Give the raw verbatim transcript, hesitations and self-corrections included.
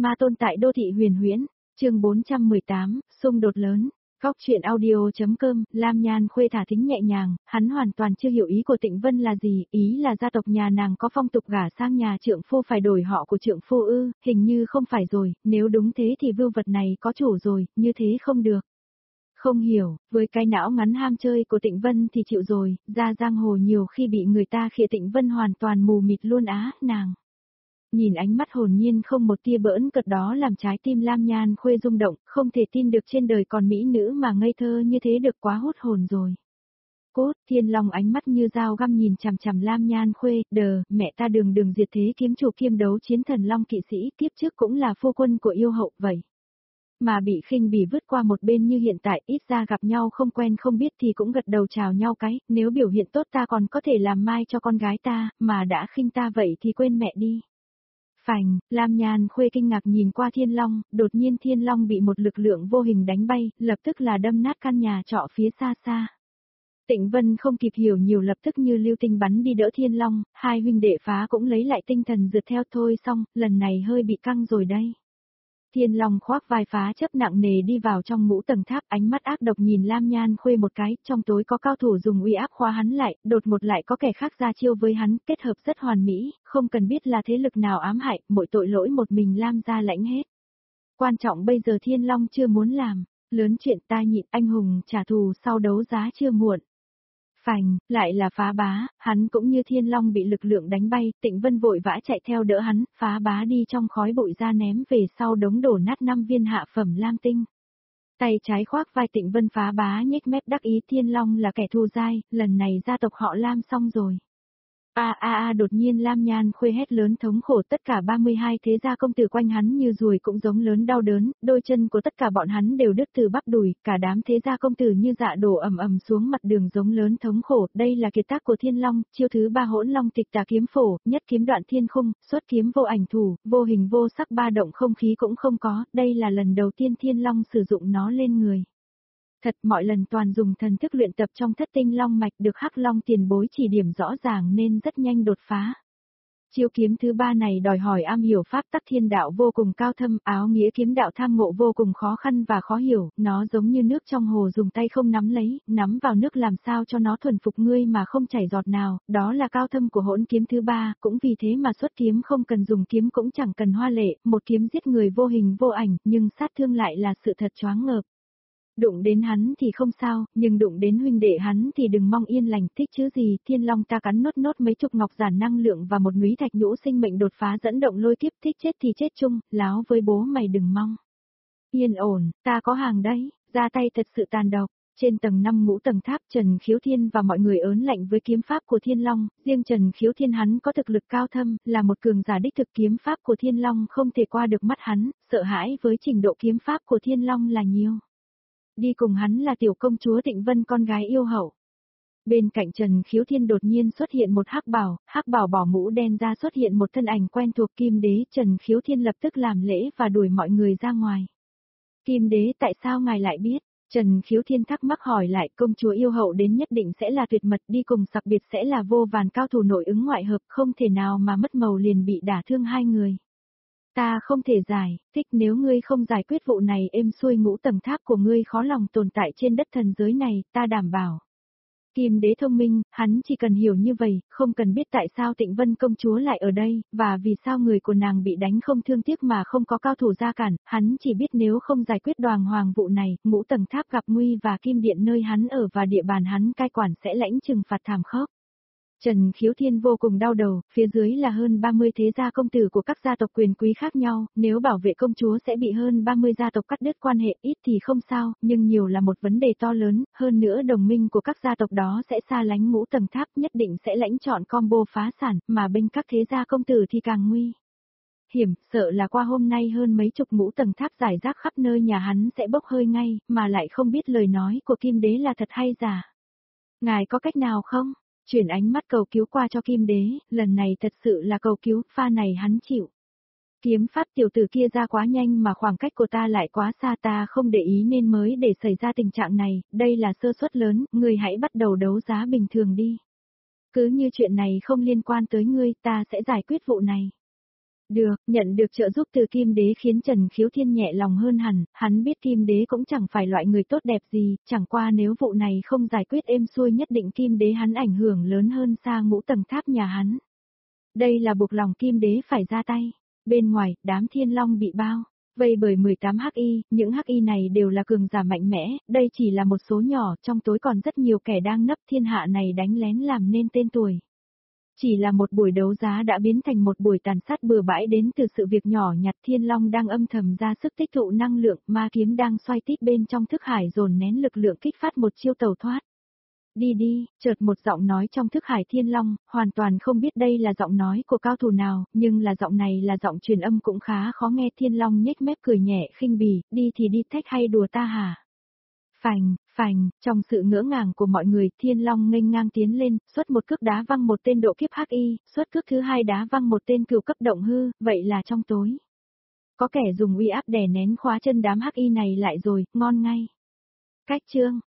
Ma tôn tại đô thị huyền huyễn, chương bốn trăm mười tám, xung đột lớn. Góc truyện audio.com, Lam Nhan Khuê thả thính nhẹ nhàng, hắn hoàn toàn chưa hiểu ý của Tịnh Vân là gì, ý là gia tộc nhà nàng có phong tục gả sang nhà trượng phu phải đổi họ của trượng phu ư, hình như không phải rồi, nếu đúng thế thì vưu vật này có chủ rồi, như thế không được. Không hiểu, với cái não ngắn ham chơi của Tịnh Vân thì chịu rồi, ra giang hồ nhiều khi bị người ta khịa Tịnh Vân hoàn toàn mù mịt luôn á, nàng. Nhìn ánh mắt hồn nhiên không một tia bỡn cợt đó làm trái tim Lam Nhan Khuê rung động, không thể tin được trên đời còn mỹ nữ mà ngây thơ như thế được, quá hút hồn rồi. Cốt, Thiên Long ánh mắt như dao găm nhìn chằm chằm Lam Nhan Khuê, đờ, mẹ ta đường đường diệt thế kiếm chủ kiêm đấu chiến thần Long kỵ sĩ, kiếp trước cũng là phu quân của yêu hậu vậy. Mà bị khinh bỉ vứt qua một bên như hiện tại, ít ra gặp nhau không quen không biết thì cũng gật đầu chào nhau cái, nếu biểu hiện tốt ta còn có thể làm mai cho con gái ta, mà đã khinh ta vậy thì quên mẹ đi. Phành, Lam Nhan Khuê kinh ngạc nhìn qua Thiên Long, đột nhiên Thiên Long bị một lực lượng vô hình đánh bay, lập tức là đâm nát căn nhà trọ phía xa xa. Tịnh Vân không kịp hiểu nhiều, lập tức như lưu tinh bắn đi đỡ Thiên Long, hai huynh đệ phá cũng lấy lại tinh thần rượt theo. Thôi xong, lần này hơi bị căng rồi đây. Thiên Long khoác vai phá chấp nặng nề đi vào trong ngũ tầng tháp, ánh mắt ác độc nhìn Lam Nhan Khuê một cái, trong tối có cao thủ dùng uy áp khóa hắn lại, đột một lại có kẻ khác ra chiêu với hắn, kết hợp rất hoàn mỹ, không cần biết là thế lực nào ám hại, mỗi tội lỗi một mình Lam gia lãnh hết. Quan trọng bây giờ Thiên Long chưa muốn làm, lớn chuyện ta nhịn, anh hùng trả thù sau đấu giá chưa muộn. Phành, lại là Phá Bá, hắn cũng như Thiên Long bị lực lượng đánh bay, Tịnh Vân vội vã chạy theo đỡ hắn, Phá Bá đi trong khói bụi ra ném về sau đống đổ nát năm viên hạ phẩm lam tinh. Tay trái khoác vai Tịnh Vân, Phá Bá nhếch mép đắc ý, Thiên Long là kẻ thù dai, lần này gia tộc họ Lam xong rồi. A a a đột nhiên Lam Nhan Khuê hét lớn thống khổ, tất cả ba mươi hai thế gia công tử quanh hắn như ruồi cũng giống lớn đau đớn, đôi chân của tất cả bọn hắn đều đứt từ bắp đùi, cả đám thế gia công tử như dạ đổ ầm ầm xuống mặt đường giống lớn thống khổ, đây là kiệt tác của Thiên Long, chiêu thứ ba Hỗn Long Tịch Tà kiếm phổ, nhất kiếm đoạn thiên khung, xuất kiếm vô ảnh thủ, vô hình vô sắc, ba động không khí cũng không có, đây là lần đầu tiên Thiên Long sử dụng nó lên người. Thật, mọi lần toàn dùng thần thức luyện tập trong thất tinh long mạch, được Hắc Long tiền bối chỉ điểm rõ ràng nên rất nhanh đột phá. Chiêu kiếm thứ ba này đòi hỏi am hiểu pháp tắc thiên đạo vô cùng cao thâm, áo nghĩa kiếm đạo tham ngộ vô cùng khó khăn và khó hiểu, nó giống như nước trong hồ dùng tay không nắm lấy, nắm vào nước làm sao cho nó thuần phục ngươi mà không chảy giọt nào, đó là cao thâm của hỗn kiếm thứ ba, cũng vì thế mà xuất kiếm không cần dùng kiếm cũng chẳng cần hoa lệ, một kiếm giết người vô hình vô ảnh, nhưng sát thương lại là sự thật choáng ngợp. Đụng đến hắn thì không sao, nhưng đụng đến huynh đệ hắn thì đừng mong yên lành, thích chứ gì. Thiên Long ta cắn nốt nốt mấy chục ngọc giản năng lượng và một núi thạch nhũ sinh mệnh đột phá dẫn động lôi kiếp, thích chết thì chết chung, láo với bố mày đừng mong. Yên ổn, ta có hàng đấy, ra tay thật sự tàn độc. Trên tầng năm ngũ tầng tháp, Trần Khiếu Thiên và mọi người ớn lạnh với kiếm pháp của Thiên Long, riêng Trần Khiếu Thiên hắn có thực lực cao thâm, là một cường giả đích thực, kiếm pháp của Thiên Long không thể qua được mắt hắn, sợ hãi với trình độ kiếm pháp của Thiên Long là nhiều. Đi cùng hắn là tiểu công chúa Tịnh Vân, con gái yêu hậu. Bên cạnh Trần Khiếu Thiên đột nhiên xuất hiện một hắc bảo, hắc bảo bỏ mũ đen ra, xuất hiện một thân ảnh quen thuộc, Kim Đế. Trần Khiếu Thiên lập tức làm lễ và đuổi mọi người ra ngoài. Kim Đế, tại sao ngài lại biết? Trần Khiếu Thiên thắc mắc hỏi lại, công chúa yêu hậu đến nhất định sẽ là tuyệt mật, đi cùng đặc biệt sẽ là vô vàn cao thủ nội ứng ngoại hợp, không thể nào mà mất màu liền bị đả thương hai người. Ta không thể giải, thích, nếu ngươi không giải quyết vụ này êm xuôi ngũ tầng tháp của ngươi khó lòng tồn tại trên đất thần giới này, ta đảm bảo. Kim Đế thông minh, hắn chỉ cần hiểu như vậy, không cần biết tại sao Tịnh Vân công chúa lại ở đây, và vì sao người của nàng bị đánh không thương tiếc mà không có cao thủ ra cản, hắn chỉ biết nếu không giải quyết Đoàng Hoàng vụ này, ngũ tầng tháp gặp nguy và Kim Điện nơi hắn ở và địa bàn hắn cai quản sẽ lãnh trừng phạt thảm khốc. Trần Khiếu Thiên vô cùng đau đầu, phía dưới là hơn ba mươi thế gia công tử của các gia tộc quyền quý khác nhau, nếu bảo vệ công chúa sẽ bị hơn ba mươi gia tộc cắt đứt quan hệ, ít thì không sao, nhưng nhiều là một vấn đề to lớn, hơn nữa đồng minh của các gia tộc đó sẽ xa lánh ngũ tầng tháp, nhất định sẽ lãnh chọn combo phá sản, mà bên các thế gia công tử thì càng nguy hiểm, sợ là qua hôm nay hơn mấy chục ngũ tầng tháp giải rác khắp nơi nhà hắn sẽ bốc hơi ngay, mà lại không biết lời nói của Kim Đế là thật hay giả. Ngài có cách nào không? Chuyển ánh mắt cầu cứu qua cho Kim Đế, lần này thật sự là cầu cứu, pha này hắn chịu. Kiếm pháp tiểu tử kia ra quá nhanh mà khoảng cách của ta lại quá xa, ta không để ý nên mới để xảy ra tình trạng này, đây là sơ suất lớn, ngươi hãy bắt đầu đấu giá bình thường đi. Cứ như chuyện này không liên quan tới ngươi, ta sẽ giải quyết vụ này. Được, nhận được trợ giúp từ Kim Đế khiến Trần Khiếu Thiên nhẹ lòng hơn hẳn, hắn biết Kim Đế cũng chẳng phải loại người tốt đẹp gì, chẳng qua nếu vụ này không giải quyết êm xuôi nhất định Kim Đế hắn ảnh hưởng lớn hơn xa ngũ tầng tháp nhà hắn. Đây là buộc lòng Kim Đế phải ra tay. Bên ngoài, đám Thiên Long bị bao vây bởi mười tám hắc y, những hắc y này đều là cường giả mạnh mẽ, đây chỉ là một số nhỏ, trong tối còn rất nhiều kẻ đang nấp thiên hạ này đánh lén làm nên tên tuổi. Chỉ là một buổi đấu giá đã biến thành một buổi tàn sát bừa bãi đến từ sự việc nhỏ nhặt. Thiên Long đang âm thầm ra sức tích tụ năng lượng, ma kiếm đang xoay tít bên trong thức hải dồn nén lực lượng kích phát một chiêu tàu thoát. Đi đi, chợt một giọng nói trong thức hải Thiên Long, hoàn toàn không biết đây là giọng nói của cao thủ nào, nhưng là giọng này là giọng truyền âm cũng khá khó nghe. Thiên Long nhếch mép cười nhẹ khinh bỉ, đi thì đi thách hay đùa ta hả? Phành, phành, trong sự ngỡ ngàng của mọi người, Thiên Long nghênh ngang tiến lên, xuất một cước đá văng một tên độ kiếp hắc y, xuất cước thứ hai đá văng một tên cửu cấp động hư, vậy là trong tối. Có kẻ dùng uy áp đè nén khóa chân đám hắc y này lại rồi, ngon ngay. Cách chương